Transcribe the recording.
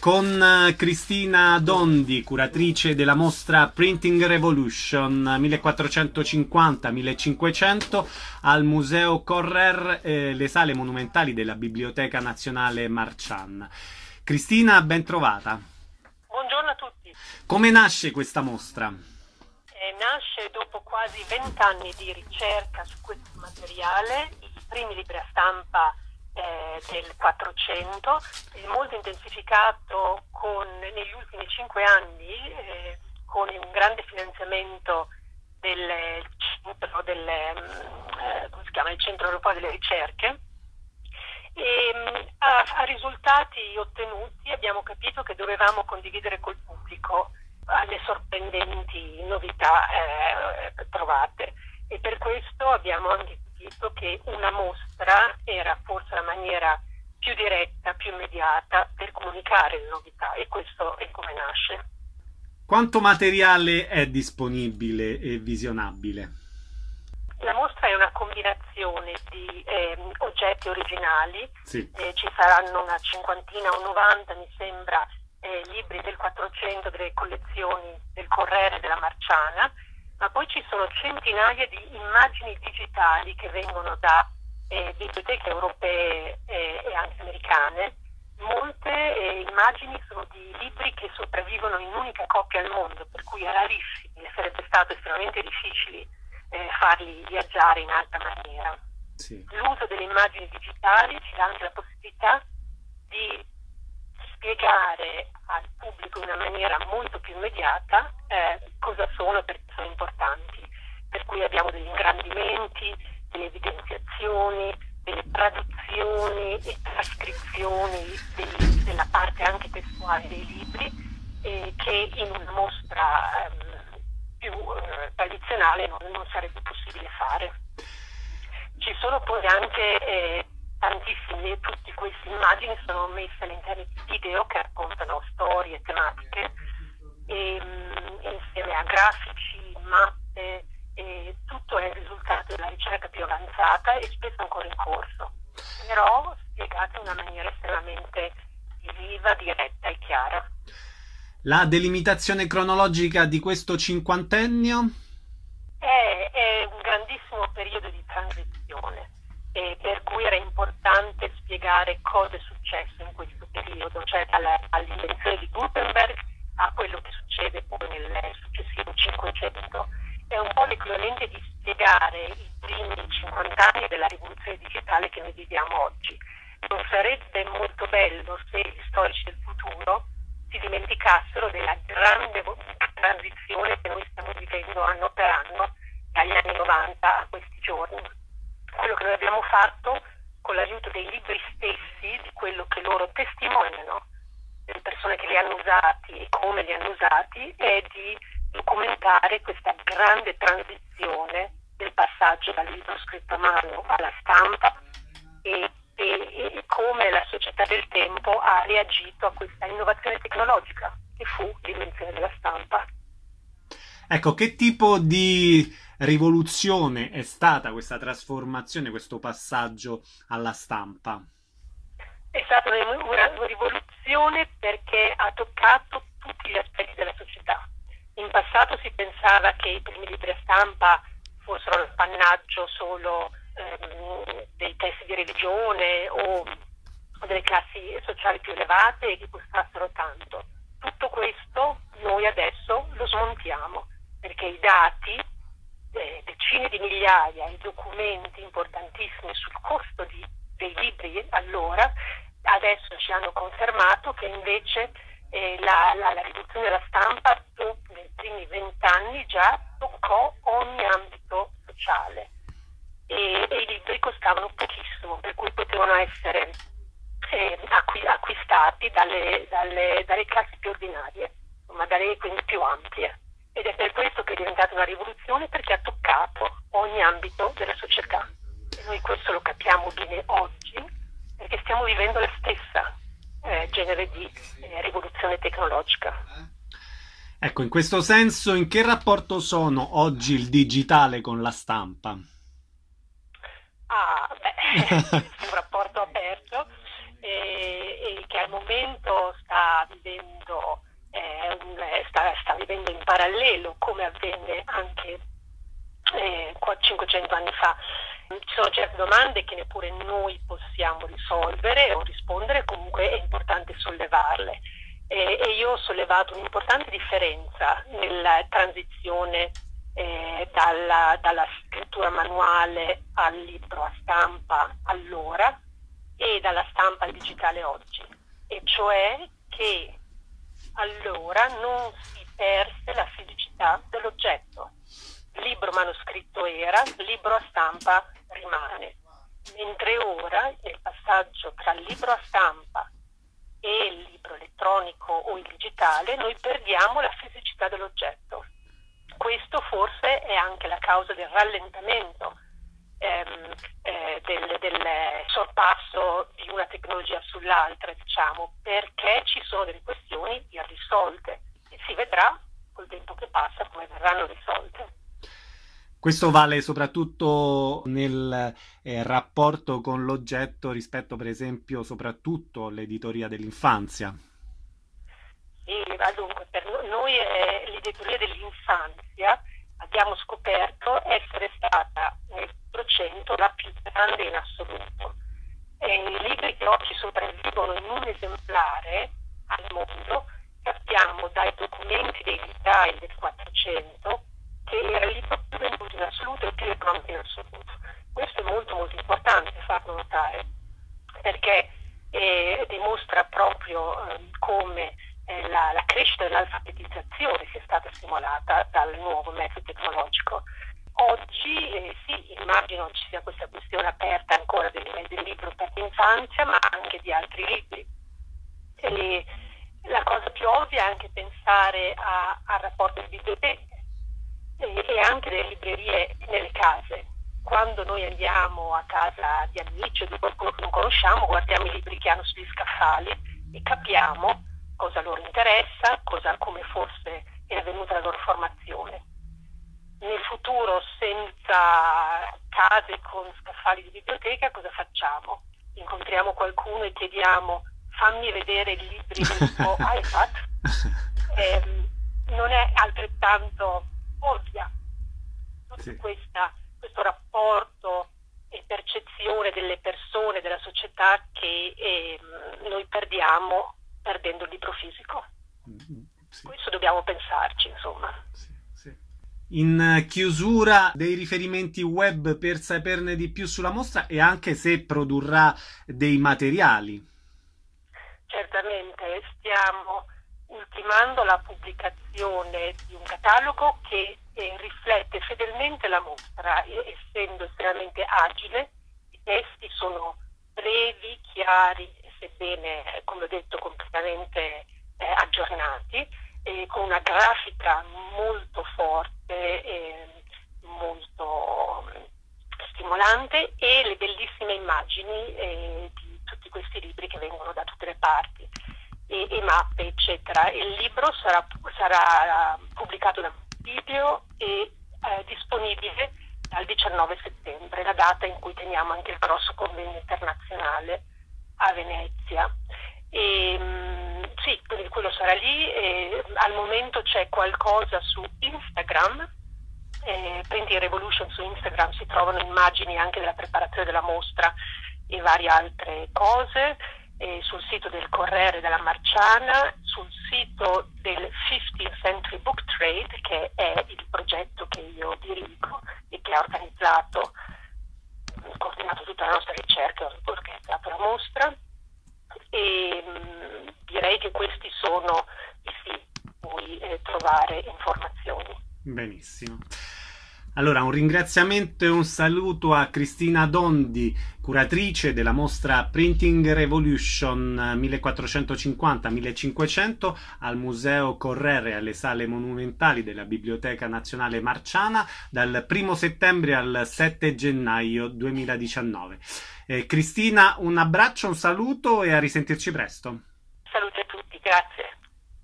con Cristina Dondi, curatrice della mostra Printing Revolution 1450-1500 al Museo Correr, le sale monumentali della Biblioteca Nazionale Marcian. Cristina, ben trovata. Buongiorno a tutti. Come nasce questa mostra? Nasce dopo quasi 20 anni di ricerca su questo materiale, i primi libri a stampa del 400, molto intensificato negli ultimi 5 anni con un grande finanziamento del Centro Europeo delle Ricerche, e a risultati ottenuti abbiamo capito che dovevamo condividere col pubblico le sorprendenti novità trovate, e per questo abbiamo anche capito che una mostra era forse la maniera più diretta, più immediata per comunicare le novità, e questo è come nasce. Quanto materiale è disponibile e visionabile? La mostra è una combinazione di oggetti originali, sì. Ci saranno una cinquantina o 90, mi sembra, libri del 400 delle collezioni del Corriere della Marciana, ma poi ci sono centinaia di immagini digitali che vengono da biblioteche europee e anche americane. Molte immagini sono di libri che sopravvivono in un'unica copia al mondo, per cui è rarissimi e sarebbe stato estremamente difficile farli viaggiare in altra maniera. Sì. L'uso delle immagini digitali ci dà anche la possibilità di spiegare al pubblico in una maniera molto più immediata cosa sono, perché sono importanti. Per cui abbiamo degli ingrandimenti, delle evidenziazioni, delle traduzioni e trascrizioni della parte anche testuale dei libri, che in una mostra più tradizionale non sarebbe possibile fare. Ci sono poi anche tantissime, tutte queste immagini sono messe all'interno di video che raccontano storie, tematiche, insieme a grafici, mappe, tutto è il risultato della ricerca più avanzata e spesso ancora in corso, però spiegata in una maniera estremamente viva, diretta e chiara. La delimitazione cronologica di questo cinquantennio? È un grandissimo periodo di transizione, per cui era importante spiegare cosa è successo in questo periodo, cioè dall'invenzione di Gutenberg a quello che succede poi nel successivo 500. È un po' l'equivalente di spiegare i primi 50 anni della rivoluzione digitale che noi viviamo oggi. Non sarebbe molto bello se gli storici del futuro si dimenticassero della grande transizione che noi stiamo vivendo anno per anno dagli anni 90 a questi giorni. Quello che noi abbiamo fatto con l'aiuto dei libri stessi, di quello che loro testimoniano, delle persone che li hanno usati e come li hanno usati, è di documentare questa grande transizione del passaggio dal libro scritto a mano alla stampa e come la società del tempo ha reagito a questa innovazione tecnologica che fu l'invenzione della stampa. Ecco, che tipo di rivoluzione è stata questa trasformazione, questo passaggio alla stampa? È stata una rivoluzione perché ha toccato tutti gli aspetti della società. In passato si pensava che i primi libri a stampa fossero l'appannaggio solo dei testi di religione o delle classi sociali più elevate e che costassero tanto. Tutto questo noi adesso lo smontiamo, perché i dati, decine di migliaia di documenti importantissimi sul costo dei libri allora, adesso ci hanno confermato che invece la riduzione della stampa nei primi 20 anni già toccò ogni ambito sociale e i libri costavano pochissimo, per cui potevano essere acquistati dalle classi più ordinarie, magari quindi più ampie, ed è per questo che è diventata una rivoluzione, perché ha toccato ogni ambito della società, e noi questo lo capiamo bene oggi perché stiamo vivendo la stessa genere di rivoluzione tecnologica. Ecco, in questo senso, in che rapporto sono oggi il digitale con la stampa? È un rapporto aperto e che al momento sta parallelo, come avvenne anche 500 anni fa. Ci sono certe domande che neppure noi possiamo risolvere o rispondere, comunque è importante sollevarle. E io ho sollevato un'importante differenza nella transizione dalla scrittura manuale al libro a stampa allora e dalla stampa al digitale oggi, e cioè che allora non si perse la fisicità dell'oggetto. Libro manoscritto era, libro a stampa rimane, mentre ora nel passaggio tra il libro a stampa e il libro elettronico o il digitale noi perdiamo la fisicità dell'oggetto. Questo forse è anche la causa del rallentamento, del sorpasso di una tecnologia sull'altra, diciamo, perché ci sono delle questioni irrisolte e si vedrà col tempo che passa come verranno risolte. Questo vale soprattutto nel rapporto con l'oggetto rispetto, per esempio, soprattutto all'editoria dell'infanzia. Sì, dunque, per noi l'editoria dell'infanzia abbiamo scoperto essere stata nel 100 la più grande in assoluto. I libri che oggi sopravvivono in un esemplare al mondo, capiamo dai documenti dei librai del 400 che era il libro più venduto in assoluto e più economico in assoluto. Questo è molto molto importante farlo notare, perché dimostra proprio come la crescita dell'alfabetizzazione sia stata stimolata dal nuovo mezzo tecnologico. Oggi sì, immagino ci sia questa questione aperta ancora del libro per l'infanzia, ma anche di altri libri. E la cosa più ovvia è anche pensare al rapporto di biblioteche e anche delle librerie nelle case. Quando noi andiamo a casa di amici o di qualcuno che non conosciamo, guardiamo i libri che hanno sugli scaffali e capiamo cosa loro interessa, come forse è avvenuta la loro formazione. Nel futuro, senza case con scaffali di biblioteca, cosa facciamo? Incontriamo qualcuno e chiediamo: fammi vedere i libri del tuo iPad. Non è altrettanto ovvia Sì. questo rapporto e percezione delle persone, della società che noi perdiamo perdendo il libro fisico. Sì. Questo dobbiamo pensarci, insomma. Sì, sì. In chiusura, dei riferimenti web per saperne di più sulla mostra e anche se produrrà dei materiali. Certamente stiamo ultimando la pubblicazione di un catalogo che riflette fedelmente la mostra, essendo estremamente agile. I testi sono brevi, chiari, sebbene, come ho detto, completamente aggiornati, con una grafica molto forte e molto stimolante, e le bellissime immagini di tutti questi libri che vengono da tutte le parti, e mappe, eccetera. Il libro sarà pubblicato da video e disponibile dal 19 settembre, la data in cui teniamo anche il grosso convegno internazionale a Venezia. Sì, quindi quello sarà lì. Al momento c'è qualcosa su Instagram, Printing Revolution su Instagram, si trovano immagini anche della preparazione della mostra e varie altre cose. Sul sito del Corriere della Marciana, sul sito del 15th Century Book Trade, che è il progetto che io dirigo e che ha organizzato, coordinato tutta la nostra ricerca, ha organizzato la mostra, e direi che questi sono i siti in cui trovare informazioni. Benissimo. Allora, un ringraziamento e un saluto a Cristina Dondi, curatrice della mostra Printing Revolution 1450-1500 al Museo Correre e alle Sale Monumentali della Biblioteca Nazionale Marciana dal 1 settembre al 7 gennaio 2019. Cristina, un abbraccio, un saluto e a risentirci presto. Salute a tutti, grazie.